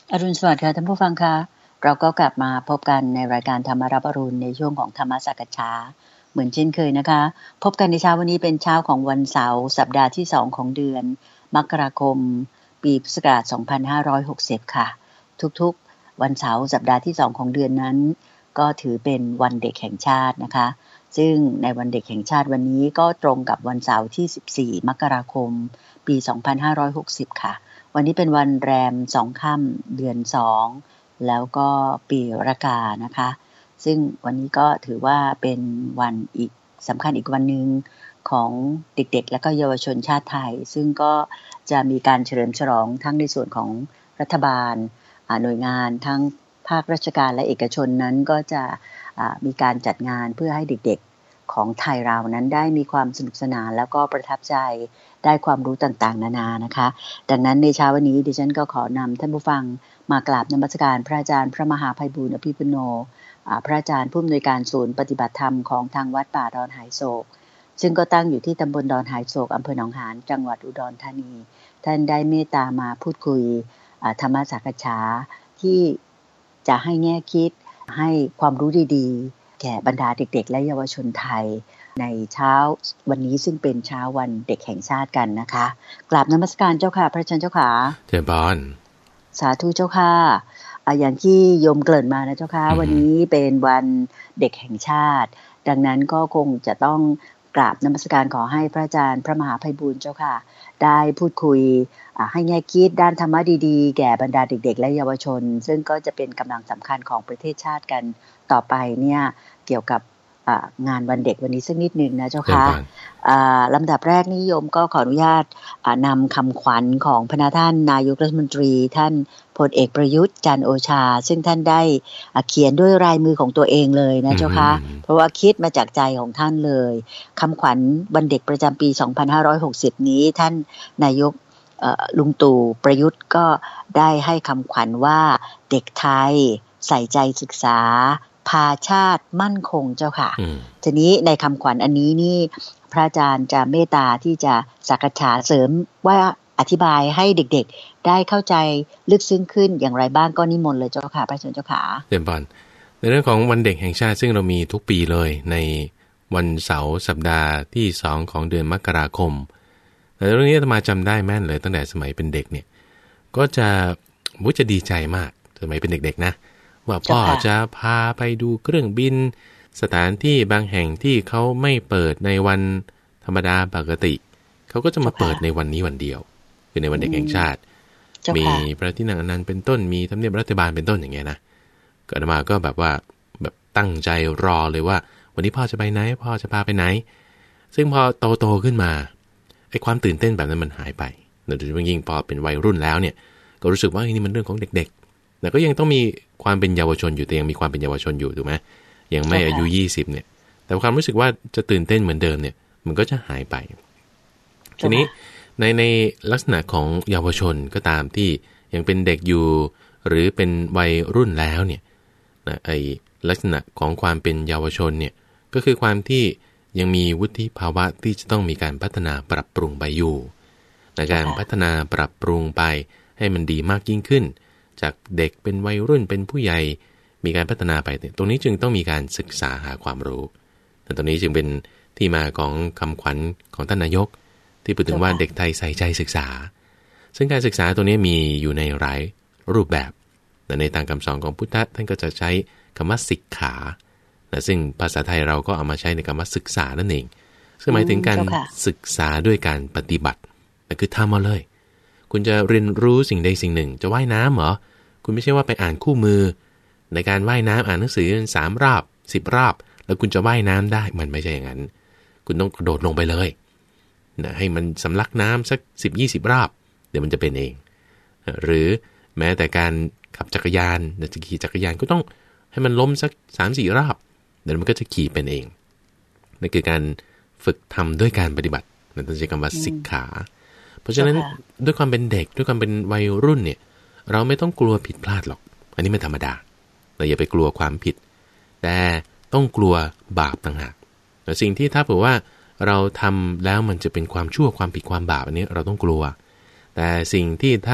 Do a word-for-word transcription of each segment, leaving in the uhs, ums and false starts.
อรุณสวัสดิ์ค่ะท่านผู้ฟังค่ะเราก็กลับมาพบกันในรายการธรรมรับอรุณในช่วงของธรรมสักฉาเหมือนเช่นเคยนะคะพบกันในเช้าวันนี้เป็นเช้าของวันเสาร์สัปดาห์ที่สองของเดือนมกราคมปีพุทธศักราชสองพันห้าร้อยหกสิบค่ะทุกๆวันเสาร์สัปดาห์ที่สองของเดือนนั้นก็ถือเป็นวันเด็กแห่งชาตินะคะซึ่งในวันเด็กแห่งชาติวันนี้ก็ตรงกับวันเสาร์ที่สิบสี่มกราคมปีสองพันห้าร้อยหกสิบค่ะวันนี้เป็นวันแรมสองค่ำเดือนสองแล้วก็ปีรากานะคะซึ่งวันนี้ก็ถือว่าเป็นวันอีกสำคัญอีกวันหนึ่งของเด็กๆและก็เยาวชนชาติไทยซึ่งก็จะมีการเฉลิมฉลองทั้งในส่วนของรัฐบาลหน่วยงานทั้งภาคราชการและเอกชนนั้นก็จะมีการจัดงานเพื่อให้เด็กๆของไทยเรานั้นได้มีความสนุกสนานแล้วก็ประทับใจได้ความรู้ต่างๆนานานะคะดังนั้นในเช้าวันนี้ดิฉันก็ขอนำท่านผู้ฟังมากราบนมัสการพระอาจารย์พระมหาไพบูลย์อภิปุโนพระอาจารย์ผู้อำนวยการศูนย์ปฏิบัติธรรมของทางวัดป่าดอนหายโศกซึ่งก็ตั้งอยู่ที่ตำบลดอนหายโศกอำเภอหนองหานจังหวัดอุดรธานีท่านได้เมตตามาพูดคุยธรรมสักฉาที่จะให้แง่คิดให้ความรู้ดีๆแก่บรรดาเด็กๆและเยาวชนไทยในเช้าวันนี้ซึ่งเป็นเช้าวันเด็กแห่งชาติกันนะคะกราบนมัสการเจ้าค่ะพระอาจารย์เจ้าค่ะเจ้าบอนสาธุเจ้าค่ะอย่างที่โยมเกริ่นมานะเจ้าค่ะวันนี้เป็นวันเด็กแห่งชาติดังนั้นก็คงจะต้องกราบนมัสการขอให้พระอาจารย์พระมหาไพบูลย์เจ้าค่ะได้พูดคุยให้แง่คิดด้านธรรมะดีๆแก่บรรดาเด็กๆและเยาวชนซึ่งก็จะเป็นกำลังสำคัญของประเทศชาติกันต่อไปเนี่ยเกี่ยวกับงานวันเด็กวันนี้สักนิดนึงนะเจ้าค่ะลำดับแรกนิยมก็ขออนุญาตนำคำขวัญของพระท่านนายกรัฐมนตรีท่านพลเอกประยุทธ์จันทร์โอชาซึ่งท่านได้เขียนด้วยลายมือของตัวเองเลยนะเจ้าค่ะเพราะว่าคิดมาจากใจของท่านเลยคำขวัญวันเด็กประจำปีสองพันห้าร้อยหกสิบนี้ท่านนายกลุงตู่ประยุทธ์ก็ได้ให้คำขวัญว่าเด็กไทยใส่ใจศึกษาพาชาติมั่นคงเจ้าค่ะทีนี้ในคำขวัญอันนี้นี่พระอาจารย์จะเมตตาที่จะสักฉาเสริมว่าอธิบายให้เด็กๆได้เข้าใจลึกซึ้งขึ้นอย่างไรบ้างก็นิมนต์เลยเจ้าค่ะพระอาจารย์เจ้าค่ะเรียนบอลในเรื่องของวันเด็กแห่งชาติซึ่งเรามีทุกปีเลยในวันเสาร์สัปดาห์ที่สองของเดือนมกราคมแต่เรื่องนี้อาตมาจำได้แม่นเลยตั้งแต่สมัยเป็นเด็กเนี่ยก็จะมุจะดีใจมากสมัยเป็นเด็กๆนะว่าพ่อจะพาไปดูเครื่องบินสถานที่บางแห่งที่เขาไม่เปิดในวันธรรมดาปกติเขาก็จะมาเปิดในวันนี้วันเดียวคือในวันเด็กแห่งชาติมีพระที่นั่งอนันต์เป็นต้นมีทำเนียบรัฐบาลเป็นต้นอย่างเงี้ยนะก็อาตมาก็แบบว่าแบบตั้งใจรอเลยว่าวันนี้พ่อจะไปไหนพ่อจะพาไปไหนซึ่งพอโตๆขึ้นมาไอ้ความตื่นเต้นแบบนั้นมันหายไปโดยเฉพาะยิ่งพอเป็นวัยรุ่นแล้วเนี่ยก็รู้สึกว่านี่มันเรื่องของเด็กๆแต่ก็ยังต้องมีความเป็นเยาวชนอยู่แต่ยังมีความเป็นเยาวชนอยู่ถูกไหมยังไม่อายุยี่สิบเนี่ยแต่ความรู้สึกว่าจะตื่นเต้นเหมือนเดิมเนี่ยมันก็จะหายไปทีนี้ในในลักษณะของเยาวชนก็ตามที่ยังเป็นเด็กอยู่หรือเป็นวัยรุ่นแล้วเนี่ยนะไอลักษณะของความเป็นเยาวชนเนี่ยก็คือความที่ยังมีวุฒิภาวะที่จะต้องมีการพัฒนาปรับปรุงไปอยู่ในการพัฒนาปรับปรุงไปให้มันดีมากยิ่งขึ้นจากเด็กเป็นวัยรุ่นเป็นผู้ใหญ่มีการพัฒนาไปตรงนี้จึงต้องมีการศึกษาหาความรู้แต่ตรงนี้จึงเป็นที่มาของคำขวัญของท่านนายกที่พูดถึงว่าเด็กไทยใส่ใจศึกษาซึ่งการศึกษาตัวนี้มีอยู่ในหลายรูปแบบแต่ในทางคำสอนของพุทธะท่านก็จะใช้คำว่าศิกขาแต่ซึ่งภาษาไทยเราก็เอามาใช้ในคำว่าศึกษานั่นเองซึ่งหมายถึงการศึกษาด้วยการปฏิบัตินั่นคือทำมาเลยคุณจะเรียนรู้สิ่งใดสิ่งหนึ่งจะว่ายน้ำเหรอคุณไม่ใช่ว่าไปอ่านคู่มือในการว่ายน้ำอ่านหนังสือสามรอบสิบรอบแล้วคุณจะว่ายน้ำได้มันไม่ใช่อย่างนั้นคุณต้องกระโดดลงไปเลยนะให้มันสำลักน้ำสักสิบยี่สิบรอบเดี๋ยวมันจะเป็นเองหรือแม้แต่การขับจักรยานจะขี่จักรยานก็ต้องให้มันล้มสัก สามสี่ รอบเดี๋ยวมันก็จะขี่เป็นเองนั่นคือการฝึกทำด้วยการปฏิบัตินั่นต้องใช้คำว่าศิกขาเพราะฉะนั้นด้วยความเป็นเด็กด้วยความเป็นวัยรุ่นเนี่ยเราไม่ต้องกลัวผิดพลาดหรอกอันนี้ไม่ธรรมดาเราอย่าไปกลัวความผิดแต่ต้องกลัวบาปต่างหากแต่สิ่งที่ถ้าเผื่อว่าเราทำแล้วมันจะเป็นความชั่วความผิดความบาปอันนี้เราต้องกลัวแต่สิ่งที่ถ้า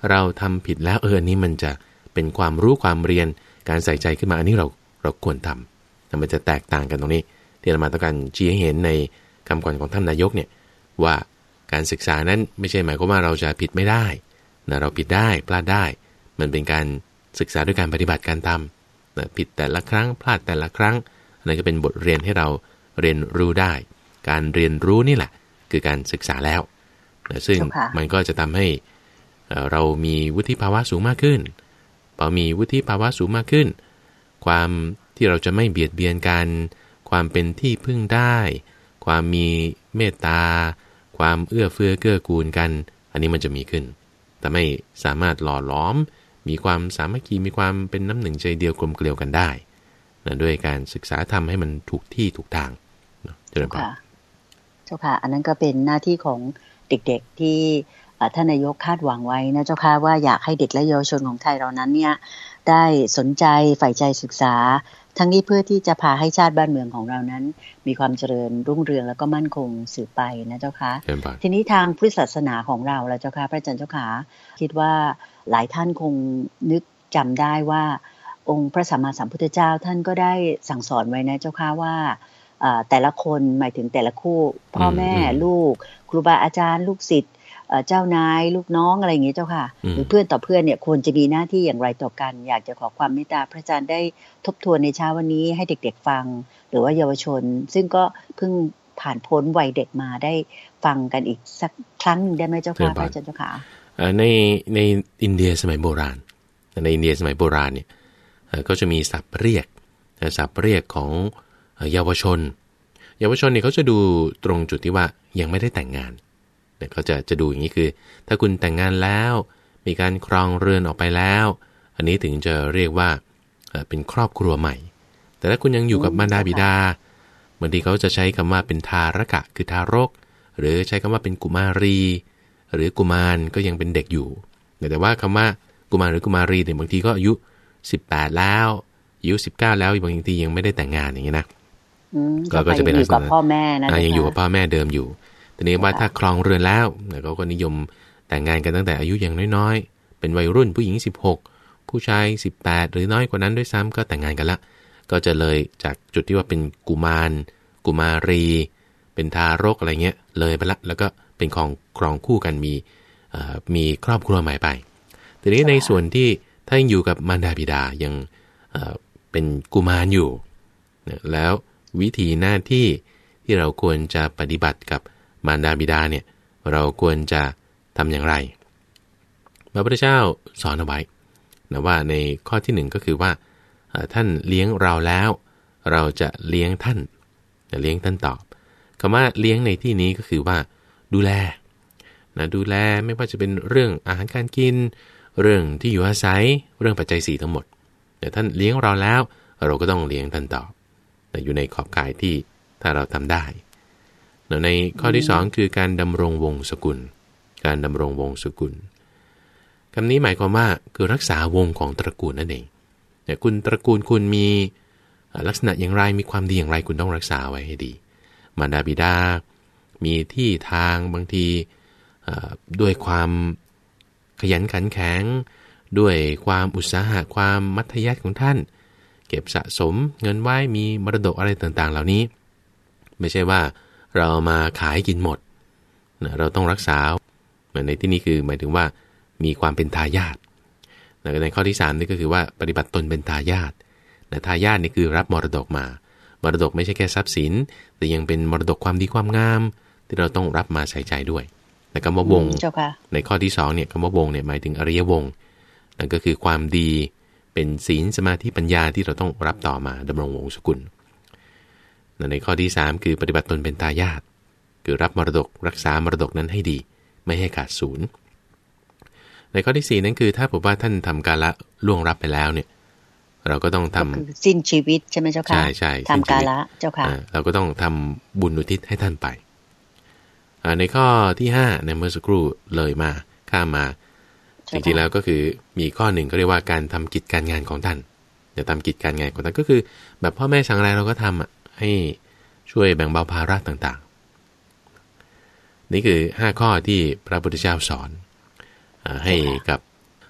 เราทำผิดแล้วเอออันนี้มันจะเป็นความรู้ความเรียนการใส่ใจขึ้นมาอันนี้เราเราควรทำแต่มันจะแตกต่างกันตรงนี้ที่เรามาต้องการชี้ให้เห็นในคำก่อนของท่านนายกเนี่ยว่าการศึกษานั้นไม่ใช่หมายความว่าเราจะผิดไม่ได้นะเราผิดได้พลาดได้มันเป็นการศึกษาด้วยการปฏิบัติการทำนะผิดแต่ละครั้งพลาดแต่ละครั้งนั่นก็เป็นบทเรียนให้เราเรียนรู้ได้การเรียนรู้นี่แหละคือการศึกษาแล้วนะซึ่งมันก็จะทำให้เรามีวุฒิภาวะสูงมากขึ้นพอมีวุฒิภาวะสูงมากขึ้นความที่เราจะไม่เบียดเบียนกันความเป็นที่พึ่งได้ความมีเมตตาความเอื้อเฟื้อเกื้อกูลกันอันนี้มันจะมีขึ้นแต่ไม่สามารถหล่อหลอมมีความสามัคคีมีความเป็นน้ำหนึ่งใจเดียวกลมเกลียวกันได้นะด้วยการศึกษาทำให้มันถูกที่ถูกทางเจริญพรเจ้าค่ะอันนั้นก็เป็นหน้าที่ของเด็กๆที่ท่านนายกคาดหวังไว้นะเจ้าค่ะว่าอยากให้เด็กและเยาวชนของไทยเรานั้นเนี่ยได้สนใจใฝ่ใจศึกษาทั้งนี้เพื่อที่จะพาให้ชาติบ้านเมืองของเรานั้นมีความเจริญรุ่งเรืองแล้วก็มั่นคงสืบไปนะเจ้าค่ะทีนี้ทางพุทธศาสนาของเราแล้วเจ้าค่ะพระอาจารย์เจ้าค่ะคิดว่าหลายท่านคงนึกจำได้ว่าองค์พระสัมมาสัมพุทธเจ้าท่านก็ได้สั่งสอนไว้นะเจ้าค่ะว่าแต่ละคนหมายถึงแต่ละคู่พ่อแม่ลูกครูบาอาจารย์ลูกศิษย์เจ้านายลูกน้องอะไรอย่างเงี้ยเจ้าค่ะหรือเพื่อนต่อเพื่อนเนี่ยควรจะมีหน้าที่อย่างไรต่อกันอยากจะขอความเมตตาพระอาจารย์ได้ทบทวนในเช้าวันนี้ให้เด็กๆฟังหรือว่าเยาวชนซึ่งก็เพิ่งผ่านพ้นวัยเด็กมาได้ฟังกันอีกสักครั้งนึงได้ไหมเจ้าค่ะพระอาจารย์เจ้าค่ะในในอินเดียสมัยโบราณในอินเดียสมัยโบราณเนี่ยก็จะมีศัพท์เรียกศัพท์เรียกของเยาวชนเยาวชนเนี่ยเขาจะดูตรงจุดที่ว่ายังไม่ได้แต่งงานเนี่ยเขาจะจะดูอย่างนี้คือถ้าคุณแต่งงานแล้วมีการครองเรือนออกไปแล้วอันนี้ถึงจะเรียกว่าเป็นครอบครัวใหม่แต่ถ้าคุณยังอยู่กับมารดาบิดาบางทีเขาจะใช้คำว่าเป็นทารกะคือทารกหรือใช้คำว่าเป็นกุมารีหรือกุมารก็ยังเป็นเด็กอยู่แต่ว่าคำว่ากุมารหรือกุมารีเนี่ยบางทีก็อายุสิบแปดแล้วอายุสิบเก้าแล้วบางทียังไม่ได้แต่งงานอย่างนี้นะก็จะเป็นอยู่กับพ่อแม่นะยังอยู่กับพ่อแม่เดิมอยู่ทีนี้ว่าถ้าครองเรือนแล้วเขาก็นิยมแต่งงานกันตั้งแต่อายุยังน้อยๆเป็นวัยรุ่นผู้หญิงสิบหกผู้ชายสิบแปดหรือน้อยกว่านั้นด้วยซ้ำก็แต่งงานกันละก็จะเลยจากจุดที่ว่าเป็นกุมารกุมารีเป็นทารกอะไรเงี้ยเลยไปละแล้วก็เป็นของครองคู่กันมีมีครอบครัวใหม่ไปทีนี้ในส่วนที่ถ้ายังอยู่กับมารดาบิดายังเป็นกุมารอยู่แล้ววิธีหน้าที่ที่เราควรจะปฏิบัติกับมารดาบิดาเนี่ยเราควรจะทำอย่างไรพระพุทธเจ้าสอนเอาไว้นะว่าในข้อที่หนึ่งก็คือว่าท่านเลี้ยงเราแล้วเราจะเลี้ยงท่านจะเลี้ยงท่านตอบคำว่าเลี้ยงในที่นี้ก็คือว่าดูแลนะดูแลไม่ว่าจะเป็นเรื่องอาหารการกินเรื่องที่อยู่อาศัยเรื่องปัจจัยสี่ทั้งหมดแต่ท่านเลี้ยงเราแล้วเราก็ต้องเลี้ยงท่านตอบแต่อยู่ในขอบข่ายที่ถ้าเราทำได้ในข้อที่สองคือการดำรงวงศกุลการดำรงวงศกุลคำนี้หมายความว่าคือรักษาวงของตระกูลนั่นเองเนี่ยคุณตระกูลคุณมีลักษณะอย่างไรมีความดีอย่างไรคุณต้องรักษาไว้ให้ดีมารดาบิดามีที่ทางบางทีด้วยความขยันขันแข็งด้วยความอุตสาหะความมัธยัสถ์ของท่านเก็บสะสมเงินไว้มีมรดกอะไรต่างๆเหล่านี้ไม่ใช่ว่าเรามาขายกินหมดนะเราต้องรักษาในที่นี้คือหมายถึงว่ามีความเป็นทายาทในข้อที่สามนี่ก็คือว่าปฏิบัติตนเป็นทายาทนะทายาทนี่คือรับมรดกมามรดกไม่ใช่แค่ทรัพย์สินแต่ยังเป็นมรดกความดีความงามที่เราต้องรับมาใส่ใจด้วยในคำว่าวงในข้อที่สองเนี่ยคำว่าวงเนี่ยหมายถึงอริยวงนั่นก็คือความดีเป็นศีลสมาธิปัญญาที่เราต้องรับต่อมาดำรงวงศกุลในข้อที่สามคือปฏิบัติตนเป็นทายาทคือรับมรดกรักษามรดกนั้นให้ดีไม่ให้ขาดศูนย์ในข้อที่สี่นั้นคือถ้าผมว่าท่านทำกาละล่วงรับไปแล้วเนี่ยเราก็ต้องทำสิ้นชีวิตใช่ไหมเจ้าค่ะใช่ใช่ทำกาละเจ้าค่ะเราก็ต้องทำบุญอุทิศให้ท่านไปในข้อที่ห้าในเมื่อสักครู่เลยมาข้ามมาจริงๆแล้วก็คือมีข้อหนึ่งก็เรียกว่าการทำกิจการงานของท่านจะทำกิจการงานของท่านก็คือแบบพ่อแม่สั่งอะไรเราก็ทำอ่ะให้ช่วยแบ่งเบาภาระต่างๆนี่คือห้าข้อที่พระพุทธเจ้าสอนให้กับ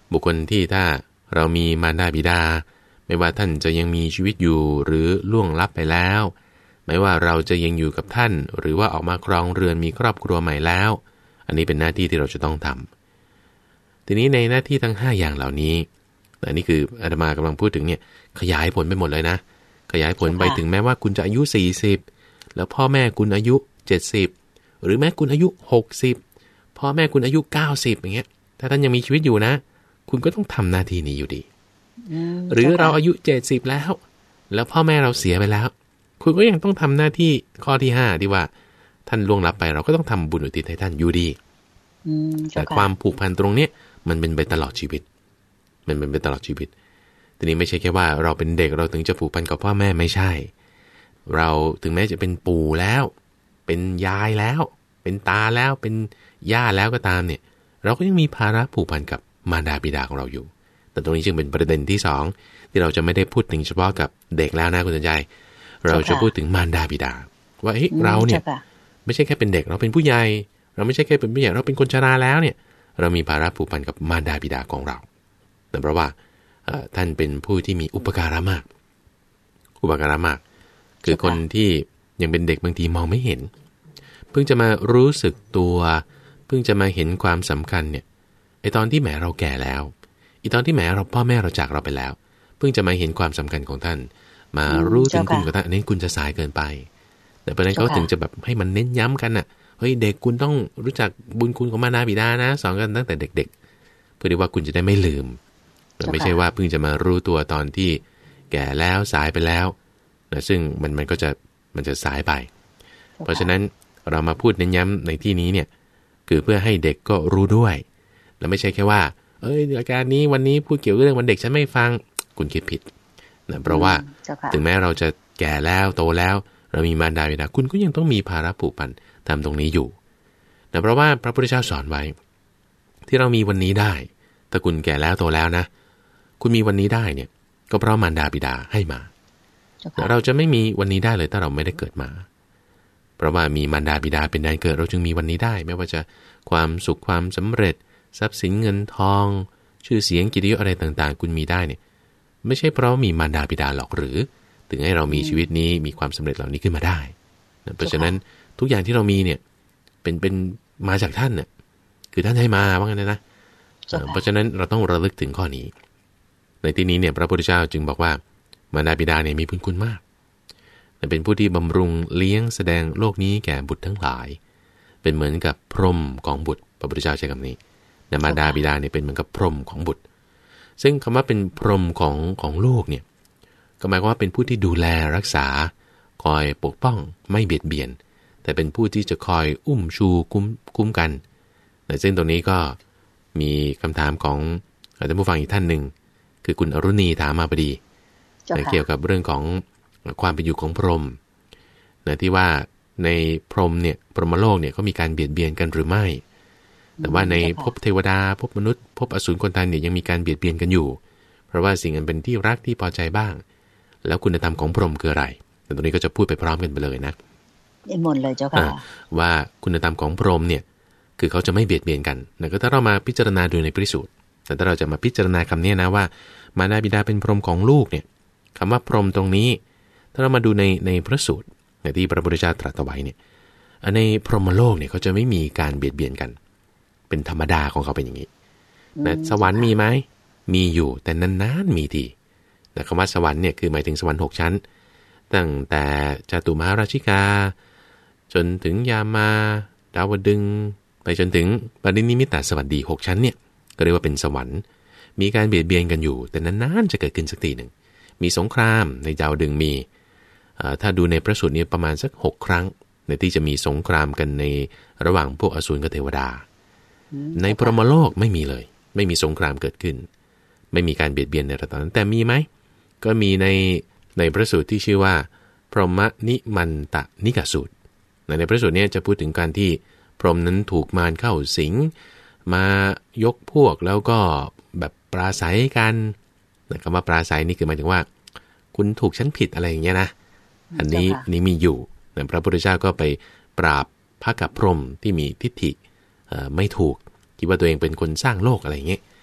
บุคคลที่ถ้าเรามีมารดาบิดาไม่ว่าท่านจะยังมีชีวิตอยู่หรือล่วงลับไปแล้วไม่ว่าเราจะยังอยู่กับท่านหรือว่าออกมาครองเรือนมีครอบครัวใหม่แล้วอันนี้เป็นหน้าที่ที่เราจะต้องทำทีนี้ในหน้าที่ทั้งห้าอย่างเหล่านี้อันนี้คืออาตมากำลังพูดถึงเนี่ยขยายผลไปหมดเลยนะขยายผลไปถึงแม้ว่าคุณจะอายุสี่สิบแล้วพ่อแม่คุณอายุเจ็ดสิบหรือแม้คุณอายุหกสิบพ่อแม่คุณอายุเก้าสิบอย่างเงี้ยถ้าท่านยังมีชีวิตอยู่นะคุณก็ต้องทำหน้าที่นี้อยู่ดีหรือเราอายุเจ็ดสิบแล้วแล้วพ่อแม่เราเสียไปแล้วคุณก็ยังต้องทำหน้าที่ข้อที่ห้าที่ว่าท่านล่วงลับไปเราก็ต้องทำบุญอุทิศให้ท่านอยู่ดีแต่ความผูกพันตรงเนี้ยมันเป็นไปตลอดชีวิตมันเป็นไปตลอดชีวิตทีนี้ไม่ใช่แค่ว่าเราเป็นเด็กเราถึงจะผูกพันกับพ่อแม่ไม่ใช่เราถึงแม้จะเป็นปู่แล้วเป็นยายแล้วเป็นตาแล้วเป็นย่าแล้วก็ตามเนี่ยเราก็ยังมีภาระผูกพันกับมารดาบิดาของเราอยู่แต่ตรงนี้จึงเป็นประเด็นที่สองที่เราจะไม่ได้พูดถึงเฉพาะกับเด็กแล้วนะคุณสัญชัยเราจะพูดถึงมารดาบิดาว่าเฮ้ยเราเนี่ยไม่ใช่แค่เป็นเด็กเราเป็นผู้ใหญ่เราไม่ใช่แค่เป็นผู้ใหญ่เราเป็นคนชราแล้วเนี่ยเรามีภาระผูกพันกับมารดาบิดาของเราแต่เพราะว่าท่านเป็นผู้ที่มีอุปการะมากอุปการะมากคือคนที่ยังเป็นเด็กบางทีมองไม่เห็นเพิ่งจะมารู้สึกตัวเพิ่งจะมาเห็นความสำคัญเนี่ยไอตอนที่แหมเราแก่แล้วอีตอนที่แหมเราพ่อแม่เราจากเราไปแล้วเพิ่งจะมาเห็นความสำคัญของท่านมารู้ถึงคุณกับท่านอันนี้คุณจะสายเกินไปแต่เพราะนั้นเขาถึงจะแบบให้มันเน้นย้ำกันน่ะเฮ้ยเด็กคุณต้องรู้จักบุญคุณของมารดาบิดานะสอนกันตั้งแต่เด็กๆเพื่อที่ว่าคุณจะได้ไม่ลืมไม่ใช่ว่าเพิ่งจะมารู้ตัวตอนที่แก่แล้วสายไปแล้วนะซึ่งมันมันก็จะมันจะสายไปเพราะฉะนั้นเรามาพูดเน้นย้ำในที่นี้เนี่ยคือเพื่อให้เด็กก็รู้ด้วยแล้วไม่ใช่แค่ว่าเอ้ยรายการนี้วันนี้พูดเกี่ยวกับเรื่องวันเด็กฉันไม่ฟังคุณคิดผิดนะเพราะว่าถึงแม้เราจะแก่แล้วโตแล้วเรามีมารดาบิดาคุณก็ยังต้องมีภาระผูกพันทำตรงนี้อยู่แต่เพราะว่าพระพุทธเจ้าสอนไว้ที่เรามีวันนี้ได้ถ้าคุณแก่แล้วโตแล้วนะคุณมีวันนี้ได้เนี่ยก็เพราะมารดาบิดาให้มาเราจะไม่มีวันนี้ได้เลยถ้าเราไม่ได้เกิดมาเพราะว่ามีมารดาบิดาเป็นแดนเกิดเราจึงมีวันนี้ได้ไม่ว่าจะความสุขความสำเร็จทรัพย์สินเงินทองชื่อเสียงกิจยศอะไรต่างๆคุณมีได้เนี่ยไม่ใช่เพราะมีมารดาบิดาหรอกหรือถึงให้เรามีชีวิตนี้มีความสำเร็จเหล่านี้ขึ้นมาได้เพราะฉะนั้นทุกอย่างที่เรามีเนี่ยเป็นเป็นมาจากท่านเนี่ยคือท่านให้มาว่างั้นนะเพราะฉะนั้นเราต้องระลึกถึงข้อนี้ในที่นี้เนี่ยพระพุทธเจ้าจึงบอกว่ามารดาบิดาเนี่ยมีบุญคุณมากแต่เป็นผู้ที่บำรุงเลี้ยงแสดงโลกนี้แก่บุตรทั้งหลายเป็นเหมือนกับพรหมของบุตรพระพุทธเจ้าใช้คำนี้แต่มารดาบิดาเนี่ยเป็นเหมือนกับพรหมของบุตรซึ่งคำว่าเป็นพรหมของของลูกเนี่ยก็หมายความว่าเป็นผู้ที่ดูแลรักษาคอยปกป้องไม่เบียดเบียนแต่เป็นผู้ที่จะคอยอุ้มชูคุ้มคุ้มกันแต่ซึ่งตรงนี้ก็มีคำถามของท่านผู้ฟังอีกท่านหนึ่งคือคุณอรุณีถามมาพอดีเกี่ยวกับเรื่องของความเป็นอยู่ของพรหมนะที่ว่าในพรหมเนี่ยพรหมโลกเนี่ยเขามีการเบียดเบียนกันหรือไม่แต่ว่าในภพเทวดาภพมนุษย์ภพอสูรคนตายเนี่ยยังมีการเบียดเบียนกันอยู่เพราะว่าสิ่งอันเป็นที่รักที่พอใจบ้างแล้วคุณธรรมของพรหมคืออะไรแต่ตรงนี้ก็จะพูดไปพร้อมกันไปเลยนะได้หมดเลยเจ้าค่ะว่าคุณธรรมของพรหมเนี่ยคือเขาจะไม่เบียดเบียนกันนะก็ถ้าเรามาพิจารณาดูในปริสูตรแต่ถ้าเราจะมาพิจารณาคำนี้นะว่ามารดาบิดาเป็นพรหมของลูกเนี่ยคำว่าพรหมตรงนี้ถ้าเรามาดูในในพระสูตรในที่พระพุทธเจ้าตรัสเอาไว้เนี่ยในพรหมโลกเนี่ยเขาจะไม่มีการเบียดเบียนกันเป็นธรรมดาของเขาเป็นอย่างนี้นะสวรรค์มีไหมมีอยู่แต่นานๆมีทีแต่คำว่าสวรรค์เนี่ยคือหมายถึงสวรรค์หกชั้นตั้งแต่จตุมหาราชิกาจนถึงยามาดาวดึงไปจนถึงปรินิมิตตสวัสดีหกชั้นเนี่ยก็เรียกว่าเป็นสวรรค์มีการเบียดเบียนกันอยู่แต่นานๆจะเกิดขึ้นสักทีหนึ่งมีสงครามในดาวดึงมีถ้าดูในพระสูตรนี้ประมาณสักหกครั้งในที่จะมีสงครามกันในระหว่างพวกอสูรกับเทวดาในพรหมโลกไม่มีเลยไม่มีสงครามเกิดขึ้นไม่มีการเบียดเบียนในระดับนั้นแต่มีไหมก็มีในในพระสูตรที่ชื่อว่าพรหมนิมันตนิกสูตรในพระสูตรนี้จะพูดถึงการที่พรหมนั้นถูกมารเข้าสิงมายกพวกแล้วก็แบบปราศัยกันคำว่าปราศัยนี่คือหมายถึงว่าคุณถูกฉันผิดอะไรอย่างเงี้ยนะอันนี้นี้มีอยู่พระพุทธเจ้าก็ไปปราบพระกับพรหมที่มีทิฏฐิไม่ถูกคิดว่าตัวเองเป็นคนสร้างโลกอะไรอย่างเงี้ย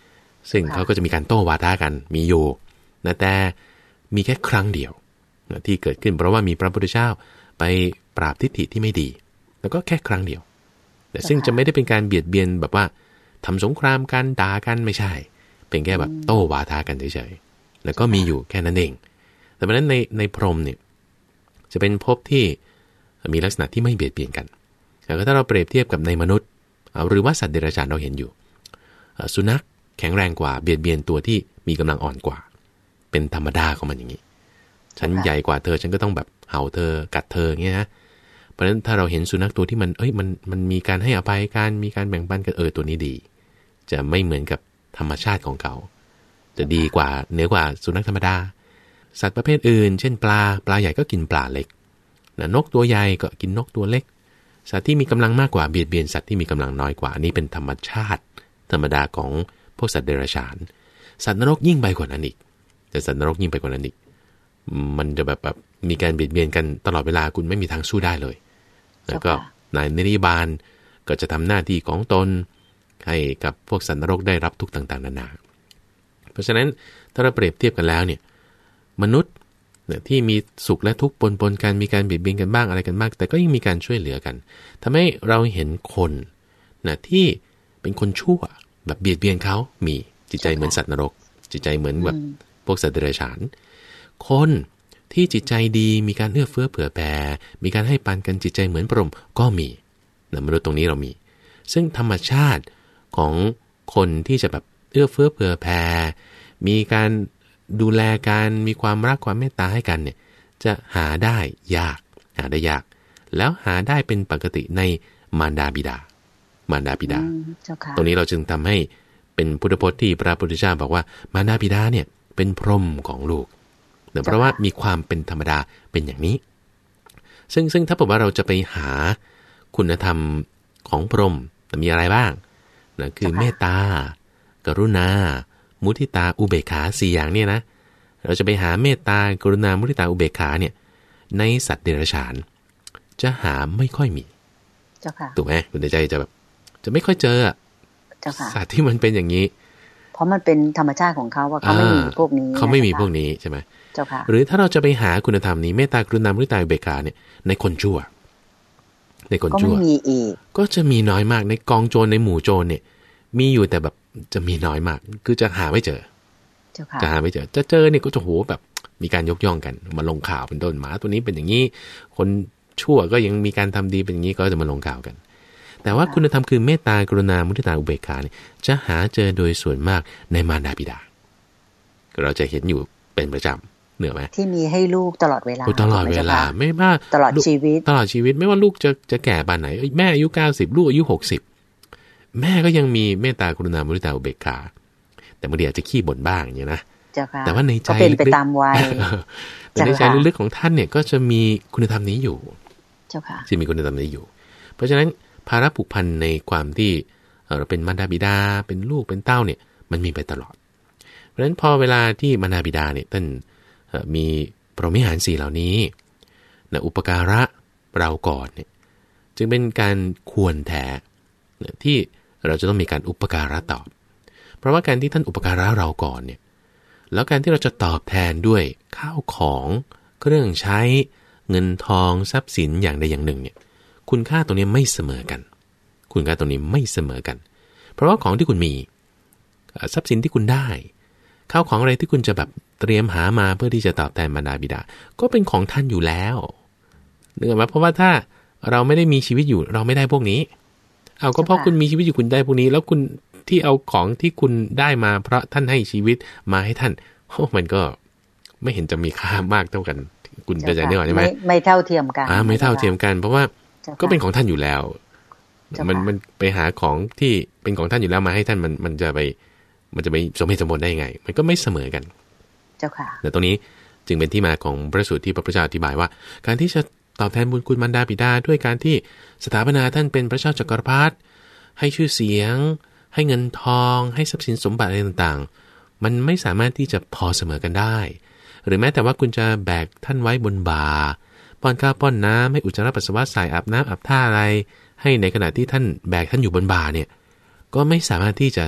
ซึ่งเขาก็จะมีการโต้วาทะกันมีอยู่นะแต่มีแค่ครั้งเดียวนะที่เกิดขึ้นเพราะว่ามีพระพุทธเจ้าไปปราบทิฏฐิที่ไม่ดีแล้วก็แค่ครั้งเดียวแต่ซึ่งจะไม่ได้เป็นการเบียดเบียนแบบว่าทำสงครามกันด่ากันไม่ใช่เป็นแค่แบบโต้วาทะกันเฉยๆแล้วก็มีอยู่แค่นั้นเองแต่เพราะนั้นในในพรหมเนี่ยจะเป็นภพที่มีลักษณะที่ไม่เบียดเบียนกันแต่ถ้าเราเปรียบเทียบกับในมนุษย์หรือว่าสัตว์เดรัจฉานเราเห็นอยู่สุนัขแข็งแรงกว่าเบียดเบียนตัวที่มีกำลังอ่อนกว่าเป็นธรรมดาของมันอย่างนี้ฉันใหญ่กว่าเธอฉันก็ต้องแบบเห่าเธอกัดเธออย่างเงี้ยนะเพราะฉะนั้นถ้าเราเห็นสุนัขตัวที่มันเอ้ยมันมันมีการให้อภัยกันมีการแบ่งปันกันเออตัวนี้ดีจะไม่เหมือนกับธรรมชาติของเขาจะดีกว่าเหนือกว่าสุนัขธรรมดาสัตว์ประเภทอื่นเช่นปลาปลาใหญ่ก็กินปลาเล็กนะนกตัวใหญ่ก็กินนกตัวเล็กสัตว์ที่มีกำลังมากกว่าเบียดเบียนสัตว์ที่มีกำลังน้อยกว่าอันนี้เป็นธรรมชาติธรรมดาของพวกสัตว์เดรัจฉานสัตว์นรกยิ่งไปกว่านั้นอีกแต่สัตว์นรกยิ่งไปกว่านั้นอีกมันจะแบบแบบมีการเบียดเบียนกันตลอดเวลาคุณไม่มีทางสู้ได้เลยแล้วก็นายนิริบาลก็จะทำหน้าที่ของตนให้กับพวกสัตว์นรกได้รับทุกข์ต่างๆนานาเพราะฉะนั้นถ้าเราเปรียบเทียบกันแล้วเนี่ยมนุษย์ที่มีสุขและทุกข์ปนๆกันมีการเบียดเบียนกันบ้างอะไรกันบ้างแต่ก็ยังมีการช่วยเหลือกันทำให้เราเห็นคนนะที่เป็นคนชั่วแบบเบียดเบียนเขามีจิตใจเหมือนสัตว์นรกจิตใจเหมือนแบบพวกสัตว์เดรัจฉานคนที่จิตใจดีมีการเอื้อเฟื้อเผื่อแผ่มีการให้ปันกันจิตใจเหมือนพรหมก็มีนะมนุษย์ตรงนี้เรามีซึ่งธรรมชาติของคนที่จะแบบเอื้อเฟื้อเผื่อแผ่มีการดูแลกันมีความรักความเมตตาให้กันเนี่ยจะหาได้ยากหาได้ยากแล้วหาได้เป็นปกติในมารดาบิดามารดาบิดาตรงนี้เราจึงทำให้เป็นพุทธพจน์ที่พระพุทธเจ้าบอกว่ามารดาบิดาเนี่ยเป็นพรหมของลูกเนื่องเพราะว่ามีความเป็นธรรมดาเป็นอย่างนี้ซึ่งซึ่งถ้าบอกว่าเราจะไปหาคุณธรรมของพรหมมีอะไรบ้างนะคือเมตตากรุณามุทิตาอุเบกขาสี่อย่างเนี่ยนะเราจะไปหาเมตตากรุณามุทิตาอุเบกขาเนี่ยในสัตว์เดรัจฉานจะหาไม่ค่อยมีเจ้าค่ะถูกไหมคุณใจจะแบบจะไม่ค่อยเจอเจ้าค่ะสัตว์ที่มันเป็นอย่างนี้เพราะมันเป็นธรรมชาติของเขาว่าเขาไม่มีพวกนี้เขาไม่มีพวกนี้ใช่ไหมเจ้าค่ะหรือถ้าเราจะไปหาคุณธรรมนี้เมตตากรุณามุทิตาอุเบกขาเนี่ยในคนชั่วในคนชั่วก็ไม่มีอีกก็จะมีน้อยมากในกองโจรในหมู่โจรเนี่ยมีอยู่แต่แบบจะมีน้อยมากคือจะหาไม่เจอจะหาไม่เจอจะเจอเนี่ยก็จะโหแบบมีการยกย่องกันมาลงข่าวเป็นต้นหมาตัวนี้เป็นอย่างนี้คนชั่วก็ยังมีการทำดีเป็นอย่างนี้ก็จะมาลงข่าวกันแต่ว่าคุณธรรมคือเมตตากรุณามุทิตาอุเบกขาเนี่ยจะหาเจอโดยส่วนมากในมารดาบิดาเราจะเห็นอยู่เป็นประจำเหนือไหมที่มีให้ลูกตลอดเวลาตลอดเวลาไม่ว่าตลอดชีวิตตลอดชีวิตไม่ว่าลูกจะจะแก่ปานไหนแม่อายุเก้าสิบลูกอายุหกสิบแม่ก็ยังมีเมตตากรุณามุทิตาอุเบกขาแต่บางทีอาจจะขี้บ่นบ้างอย่างนี้นะแต่ว่าในใจเป็นไปตามวัยแต่ในใจลึกๆของท่านเนี่ยก็จะมีคุณธรรมนี้อยู่เจ้าค่ะจะมีคุณธรรมนี้อยู่เพราะฉะนั้นภาระผูกพันในความที่เราเป็นมารดาบิดาเป็นลูกเป็นเต้าเนี่ยมันมีไปตลอดเพราะฉะนั้นพอเวลาที่มารดาบิดาเนี่ยท่านมีพรหมิหารสี่เหล่านี้นะอุปการะเราก่อนเนี่ยจึงเป็นการควรแท้ที่เราจะต้องมีการอุปการะตอบเพราะว่าการที่ท่านอุปการะเราก่อนเนี่ยแล้วการที่เราจะตอบแทนด้วยข้าวของเครื่องใช้เงินทองทรัพย์สินอย่างใดอย่างหนึ่งเนี่ยคุณค่าตรงนี้ไม่เสมอกันคุณค่าตรงนี้ไม่เสมอกันเพราะว่าของที่คุณมีทรัพย์สินที่คุณได้ข้าวของอะไรที่คุณจะแบบเตรียมหามาเพื่อที่จะตอบแทนมารดาบิดาก็เป็นของท่านอยู่แล้วนึกออกไหมเพราะว่าถ้าเราไม่ได้มีชีวิตอยู่เราไม่ได้พวกนี้เอาก็เพราะคุณมีชีวิตอยู่คุณได้พวกนี้แล้วคุณที่เอาของที่คุณได้มาเพราะท่านให้ชีวิตมาให้ท่านโอ้มันก็ไม่เห็นจะมีค่ามากเท่ากันคุณจะใจได้ก่อนใช่ไหมไม่เท่าเทียมกันอ่าไม่เท่าเทียมกันเพราะว่าก็เป็นของท่านอยู่แล้วมันมันไปหาของที่เป็นของท่านอยู่แล้วมาให้ท่านมันมันจะไปมันจะไปสมเหตุสมผลได้ยังไงมันก็ไม่เสมอกันเจ้าค่ะแต่ตรงนี้จึงเป็นที่มาของพระสูตรที่พระพุทธเจ้าอธิบายว่าการที่จะตอบแทนบุญคุณมารดาบิดาด้วยการที่สถาปนาท่านเป็นพระเจ้าจักรพรรดิให้ชื่อเสียงให้เงินทองให้ทรัพย์สินสมบัติอะไรต่างๆมันไม่สามารถที่จะพอเสมอกันได้หรือแม้แต่ว่าคุณจะแบกท่านไว้บนบ่าป้อนข้าวป้อนน้ำให้อุจจาระปัสสาวะใส่อาบน้ำอาบท่าอะไรให้ในขณะที่ท่านแบกท่านอยู่บนบ่าเนี่ยก็ไม่สามารถที่จะ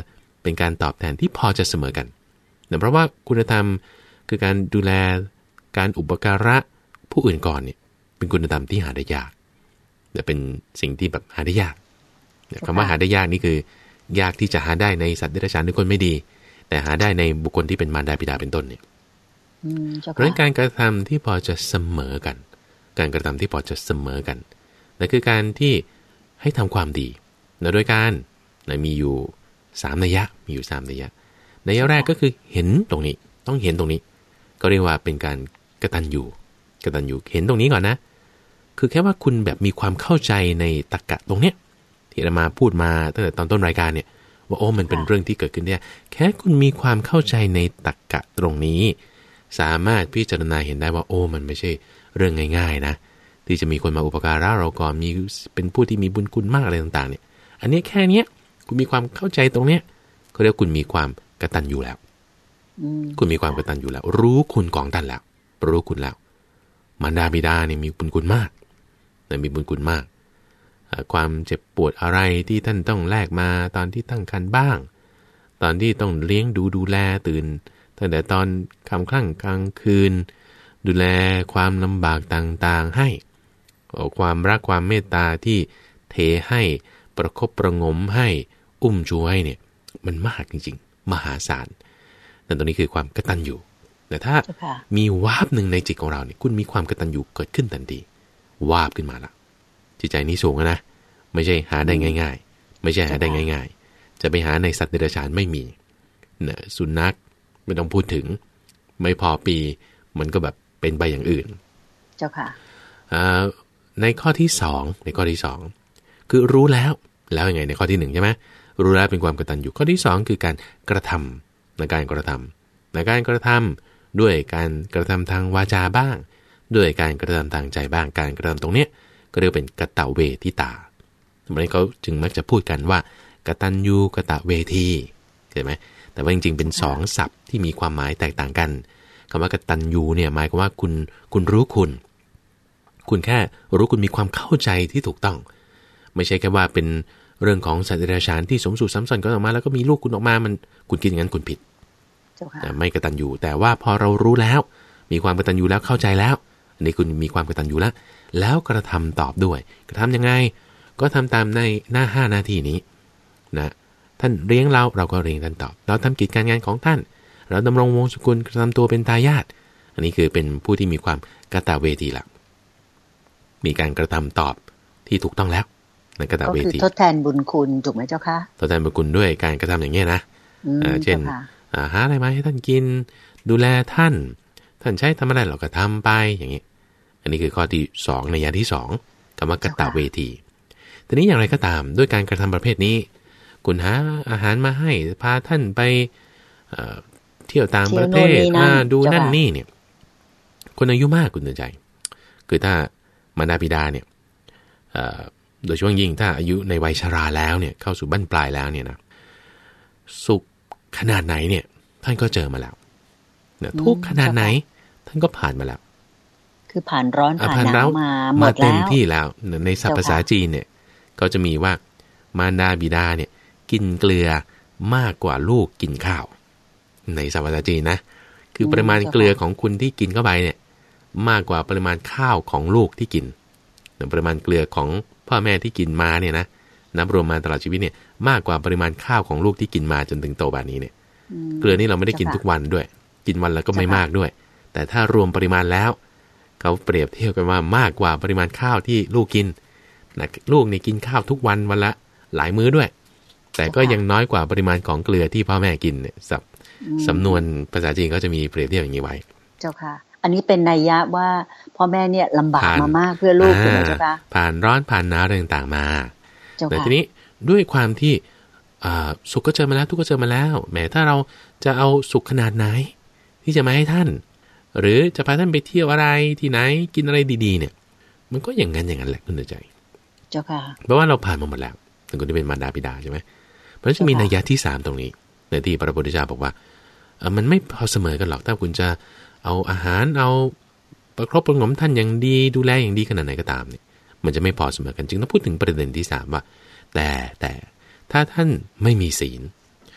เป็นการตอบแทนที่พอจะเสมอกันแต่เพราะว่าคุณธรรมคือการดูแลการอุปการะผู้อื่นก่อนเนี่ยเป็นคุณธรรมที่หาได้ยากแต่เป็นสิ่งที่แบบหาได้ยากคำว่าหาได้ยากนี่คือยากที่จะหาได้ในสัตว์เดรัจฉานหรือคนไม่ดีแต่หาได้ในบุคคลที่เป็นมารดาบิดาเป็นต้นเนี่ยเพราะฉะนั้นการกระทำที่พอจะเสมอกันการกระทำที่พอจะเสมอกันนั่นคือการที่ให้ทำความดีและโดยการมีอยู่สามนัยยะมีอยู่สามนัยยะนัยยะแรกก็คือเห็นตรงนี้ต้องเห็นตรงนี้ก็เรียกว่าเป็นการกตัญญูกตัญญูเห็นตรงนี้ก่อนนะคือแค่ว่าคุณแบบมีความเข้าใจในตรรกะตรงเนี้ยที่เรามาพูดมาตั้งแต่ตอนต้นรายการเนี่ยว่าโอ้มันเป็นเรื่องที่เกิดขึ้นเนี่ยแค่คุณมีความเข้าใจในตรรกะตรงนี้สามารถพิจารณาเห็นได้ว่าโอ้มันไม่ใช่เรื่องง่ายๆนะที่จะมีคนมาอุปการะเราก่อนมีเป็นผู้ที่มีบุญคุณมากอะไรต่างๆเนี่ยอันนี้แค่เนี้ยคุณมีความเข้าใจตรงเนี้ยเขาเรียกคุณมีความกตัญญูแล้วคุณมีความกตัญญูแล้วรู้คุณของท่านแล้วรู้คุณแล้วมารดาบิดาเนี่ยมีบุญคุณมากแต่มีบุญคุณมากความเจ็บปวดอะไรที่ท่านต้องแลกมาตอนที่ตั้งครรภ์บ้างตอนที่ต้องเลี้ยงดูดูแลตื่นตั้งแต่ตอนค่ำครั่งกลางคืนดูแลความลำบากต่างๆให้ความรักความเมตตาที่เทให้ประคบประงมให้อุ้มชูให้เนี่ยมันมากจริงๆมหาศาลนั่นตรงนี้คือความกตัญญูแต่ถ้ามีวาบหนึ่งในจิตของเราเนี่ยคุณมีความกตัญญูเกิดขึ้นทันทีวาบขึ้นมาละจิตใจนี้สูงนะไม่ใช่หาได้ง่ายๆไม่ใช่หาได้ง่ายๆจะไปหาในสัตว์เดรัจฉานไม่มีนะสุนัขไม่ต้องพูดถึงไม่พอปีมันก็แบบเป็นไปอย่างอื่นเจ้าค่ะในข้อที่สองในข้อที่สองคือรู้แล้วแล้วยังไงในข้อที่หนึ่งใช่ไหมรู้แล้วเป็นความกตัญญูข้อที่สองคือการกระทำในการกระทำในการกระทำด้วยการกระทำทางวาจาบ้างด้วยการกระทำทางใจบ้างการกระทำตรงเนี้ยก็เรียกเป็นกตเวทิตาทำไมเขาจึงมักจะพูดกันว่ากตัญญูกตเวทีเห็นไหมแต่ว่าจริงๆเป็นสองศัพท์ที่มีความหมายแตกต่างกันคำว่ากตัญญูเนี่ยหมายความว่าคุณคุณรู้คุณคุณแค่รู้คุณมีความเข้าใจที่ถูกต้องไม่ใช่แค่ว่าเป็นเรื่องของสัตว์เดรัจฉานที่สมสู่ซ้ำซ้อนกันออกมาแล้วก็มีลูกคุณออกมามันคุณคิดอย่างนั้นคุณผิดไม่กตัญญูแต่ว่าพอเรารู้แล้วมีความกตัญญูแล้วเข้าใจแล้วอันนี้คุณมีความกตัญญูแล้วแล้วกระทำตอบด้วยกระทำยังไงก็ทำตามในหน้าห้านาทีนี้นะท่านเลี้ยงเราเราก็เลี้ยงท่านตอบเราทำกิจการงานของท่านเราดำรงวงศ์สกุลกระทำตัวเป็นทายาทอันนี้คือเป็นผู้ที่มีความกตเวทีละมีการกระทำตอบที่ถูกต้องแล้วในกตเวทีก็คือทดแทนบุญคุณถูกไหมเจ้าคะทดแทนบุญคุณด้วยการกระทำอย่างนี้นะเช่นหาอะไรมาให้ท่านกินดูแลท่านท่านใช้ทำอะไรเราก็ทำไปอย่างนี้อันนี้คือข้อที่สองในยะที่สองคำว่ากตเวทีทีนี้อย่างไรก็ตามด้วยการกระทำประเภทนี้คุณหาอาหารมาให้พาท่านไปเที่ยวต่างประเทศดูนั่นนี่เนี่ยคนอายุมากคุณเตือนใจคือถ้ามารดาบิดาเนี่ยโดยช่วงยิ่งถ้าอายุในวัยชราแล้วเนี่ยเข้าสู่บั้นปลายแล้วเนี่ยนะสุขขนาดไหนเนี่ยท่านก็เจอมาแล้วทุกขนาดไหนท่านก็ผ่านมาแล้วคือผ่านร้อนผ่านหนาวมาหมดแล้วมาเต็มที่แล้วในศัพท์ภาษาจีนเนี่ยก็จะมีว่ามารดาบิดาเนี่ยกินเกลือมากกว่าลูกกินข้าวในศัพท์ภาษาจีนนะคือปริมาณเกลือของคุณที่กินเข้าไปเนี่ยมากกว่าปริมาณข้าวของลูกที่กินปริมาณเกลือของพ่อแม่ที่กินมาเนี่ยนะนับรวมมาตลอดชีวิตเนี่ยมากกว่าปริมาณข้าวของลูกที่กินมาจนถึงโตแบบนี้เนี่ยเกลือนี่เราไม่ได้กินทุกวันด้วยกินวันละก็ไม่มากด้วยแต่ถ้ารวมปริมาณแล้วเขาเปรียบเทียบกันว่ามากกว่าปริมาณข้าวที่ลูกกินนะลูกเนี่ยกินข้าวทุกวันวันละหลายมื้อด้วยแต่ก็ยังน้อยกว่าปริมาณของเกลือที่พ่อแม่กินเนี่ยสับสำนวนภาษาจีนก็จะมีเปรียบเทียบอย่างนี้ไว้เจ้าค่ะอันนี้เป็นนัยยะว่าพ่อแม่เนี่ยลำบากมามากเพื่อลูกใช่ไหมเจ้าค่ะผ่านร้อนผ่านหนาวอะไรต่างๆมาแต่ทีนี้ด้วยความที่สุขก็เจอมาแล้วทุกข์ก็เจอมาแล้วแม้ถ้าเราจะเอาสุขขนาดไหนที่จะมาให้ท่านหรือจะพาท่านไปเที่ยวอะไรที่ไหนกินอะไรดีๆเนี่ยมันก็อย่างนั้นอย่างนั้นแหละคุณใจเจ้าค่ะเพราะว่าเราผ่านมาหมดแล้วถึงคนที่เป็นมารดาบิดาใช่ไหมเพราะฉะนั้นจะมีนัยยะที่สามตรงนี้ในที่พระพุทธเจ้าบอกว่ามันไม่พอเสมอกันหรอกถ้าคุณจะเอาอาหารเอาประคบประงมท่านอย่างดีดูแลอย่างดีขนาดไหนก็ตามเนี่ยมันจะไม่พอเสมอกันจึงต้องพูดถึงประเด็นที่สามว่าแต่แต่ถ้าท่านไม่มีศีล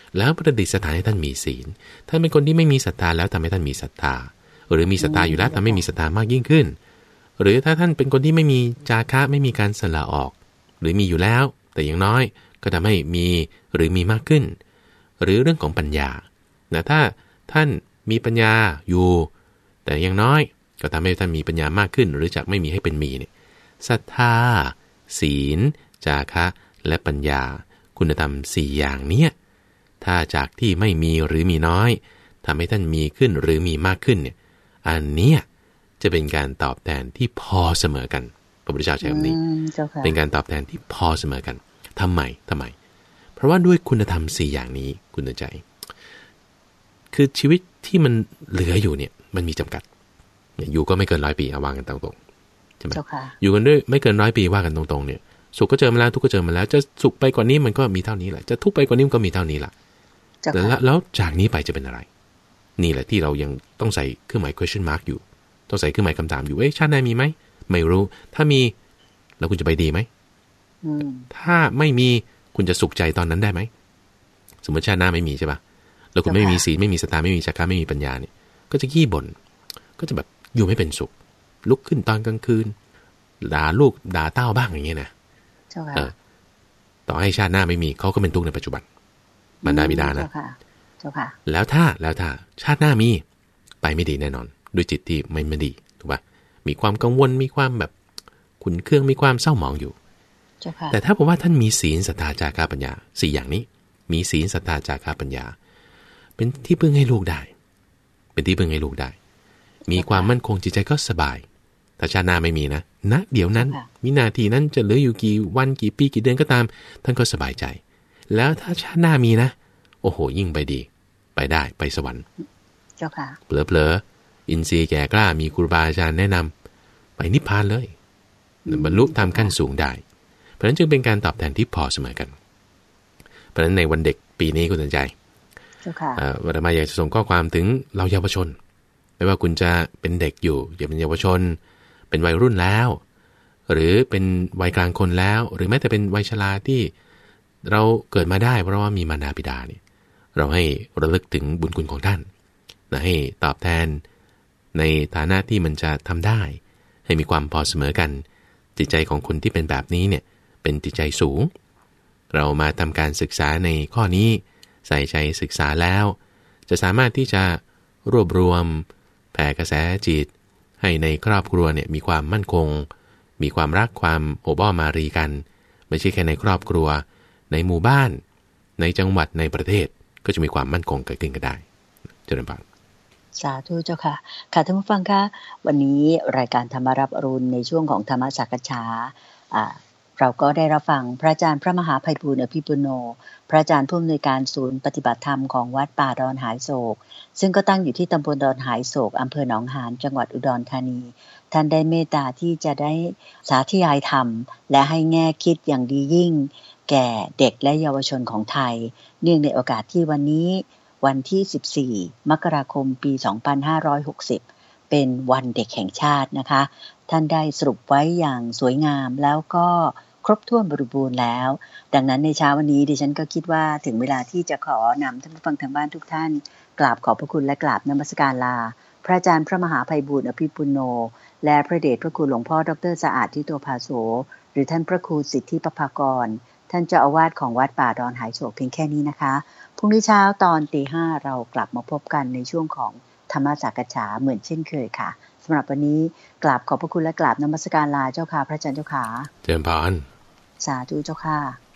แล้วประดิษฐานให้ท่านมีศีลท่านเป็นคนที่ไม่มีศรัทธาแล้วทำให้ท่านมีศรัทธาหรือมีศรัทธาอยู่แล้วทำให้มีศรัทธามากยิ่งขึ้นหรือถ้าท่านเป็นคนที่ไม่มีจาคะไม่มีการสละออกหรือมีอยู่แล้วแต่อย่างน้อยก็ทำให้มีหรือมีมากขึ้นหรือเรื่องของปัญญานะถ้าท่านมีปัญญาอยู่แต่อย่างน้อยก็ทำให้ท่านมีปัญญามากขึ้นหรือจากไม่มีให้เป็นมีเนี่ยศรัทธาศีลจาคะและปัญญาคุณธรรมสี่อย่างเนี้ยถ้าจากที่ไม่มีหรือมีน้อยทำให้ท่านมีขึ้นหรือมีมากขึ้นเนี่ยอันเนี้ยจะเป็นการตอบแทนที่พอเสมอกันพระพุทธเจ้าใช้คำนี้เป็นการตอบแทนที่พอเสมอกันทำไมทำไมเพราะว่าด้วยคุณธรรมสี่อย่างนี้คุณใจคือชีวิตที่มันเหลืออยู่เนี่ยมันมีจำกัดอยู่ก็ไม่เกินร้อยปีเอาวางกันตรงๆใช่ไหมอยู่กันด้วยไม่เกินร้อยปีว่ากันตรงๆเนี่ยสุขก็เจอมาแล้วทุกข์ก็เจอมาแล้วจะสุขไปกว่านี้มันก็มีเท่านี้แหละจะทุกข์ไปกว่านี้มันก็มีเท่านี้แหละแต่แล้วจากนี้ไปจะเป็นอะไรนี่แหละที่เรายังต้องใส่เครื่องหมาย question mark อยู่ต้องใส่เครื่องหมายคำถามอยู่เอ๊ะชาติหน้ามีไหมไม่รู้ถ้ามีแล้วคุณจะไปดีไหมถ้าไม่มีคุณจะสุขใจตอนนั้นได้ไหมสมมติชาติหน้าไม่มีใช่ป่ะแล้วคุณไม่มีศีลไม่มีศรัทธาไม่มีจาคะไม่มีปัญญาเนี่ยก็จะขี้บ่นก็จะแบบอยู่ไม่เป็นสุขลุกขึ้นตอนกลางคืนด่าลูกด่าเต้าบ้างอย่างเงี้ยนะเออต่อให้ชาติหน้าไม่มีเขาก็เป็นทุกข์ในปัจจุบันบรรดาบิดานะแล้วถ้าแล้วถ้าชาติหน้ามีไปไม่ดีแน่นอนด้วยจิตที่ไม่ไม่ดีถูกป่ะมีความกังวลมีความแบบขุ่นเคืองมีความเศร้าหมองอยู่แต่ถ้าผมว่าท่านมีศีลศรัทธาจาคะปัญญาสี่อย่างนี้มีศีลศรัทธาจาคะปัญญาเป็นที่พึ่งให้ลูกได้เป็นที่พึ่งให้ลูกได้มีความมั่นคงจิตใจก็สบายแต่ชาติหน้าไม่มีนะณเดี๋ยวนั้นวินาทีนั้นจะเหลืออยู่กี่วันกี่ปีกี่เดือนก็ตามท่านก็สบายใจแล้วถ้าชาติหน้ามีนะโอ้โหยิ่งไปดีไปได้ไปสวรรค์เจ้าค่ะเผลอๆอินทรีย์แก่กล้ามีครูบาอาจารย์แนะนำไปนิพพานเลยบรรลุธรรมขั้นสูงได้เพราะฉะนั้นจึงเป็นการตอบแทนที่พอเสมอกันเพราะฉะนั้นในวันเด็กปีนี้คุณสนใจเจ้าค่ะวันมาอยากจะส่งข้อความถึงเราเยาวชนไม่ว่าคุณจะเป็นเด็กอยู่อย่าเป็นเยาวชนเป็นวัยรุ่นแล้วหรือเป็นวัยกลางคนแล้วหรือแม้แต่เป็นวัยชราที่เราเกิดมาได้เพราะว่ามีมารดาบิดาเนี่ยเราให้ระลึกถึงบุญคุณของท่านนะให้ตอบแทนในฐานะที่มันจะทำได้ให้มีความพอเสมอกันจิตใจของคนที่เป็นแบบนี้เนี่ยเป็นจิตใจสูงเรามาทำการศึกษาในข้อนี้ใส่ใจศึกษาแล้วจะสามารถที่จะรวบรวมแผ่กระแสจิตให้ในครอบครัวเนี่ยมีความมั่นคงมีความรักความโอบอ้อมอารีกันไม่ใช่แค่ในครอบครัวในหมู่บ้านในจังหวัดในประเทศก็จะมีความมั่นคงเกิดขึ้นก็ได้เจริญพรสาธุเจ้าค่ะค่ะท่านผู้ฟังคะวันนี้รายการธรรมรับอรุณในช่วงของธรรมสักฉาอ่าเราก็ได้รับฟังพระอาจารย์พระมหาไพบูลย์อภิปุโนพระอาจารย์ผู้อำนวยการศูนย์ปฏิบัติธรรมของวัดป่าดอนหายโศกซึ่งก็ตั้งอยู่ที่ตำบลดอนหายโศกอำเภอหนองหานจังหวัดอุดรธานีท่านได้เมตตาที่จะได้สาธยายธรรมและให้แง่คิดอย่างดียิ่งแก่เด็กและเยาวชนของไทยเนื่องในโอกาสที่วันนี้วันที่สิบสี่มกราคมปีสองพันห้าร้อยหกสิบเป็นวันเด็กแห่งชาตินะคะท่านได้สรุปไว้อย่างสวยงามแล้วก็ครบถ้วนบริบูรณ์แล้วดังนั้นในเช้าวันนี้ดิฉันก็คิดว่าถึงเวลาที่จะขอนำท่านผู้ฟังทางบ้านทุกท่านกราบขอบพระคุณและกราบนมัสการลาพระอาจารย์พระมหาไพบูลย์อภิปุโนและพระเดชพระคุณหลวงพ่อดร.สะอาดทิโตภาโสหรือท่านพระครูสิทธิปภากรท่านเจ้าอาวาสของวัดป่าดอนหายโศกเพียงแค่นี้นะคะพรุ่งนี้เช้าตอนตีห้าเรากลับมาพบกันในช่วงของธรรมสักฉาเหมือนเช่นเคยค่ะสำหรับวันนี้กราบขอบพระคุณและกราบนมัสการลาเจ้าค่ะพระอาจารย์เจ้าค่ะเจริญพรสาธุเจ้าค่ะ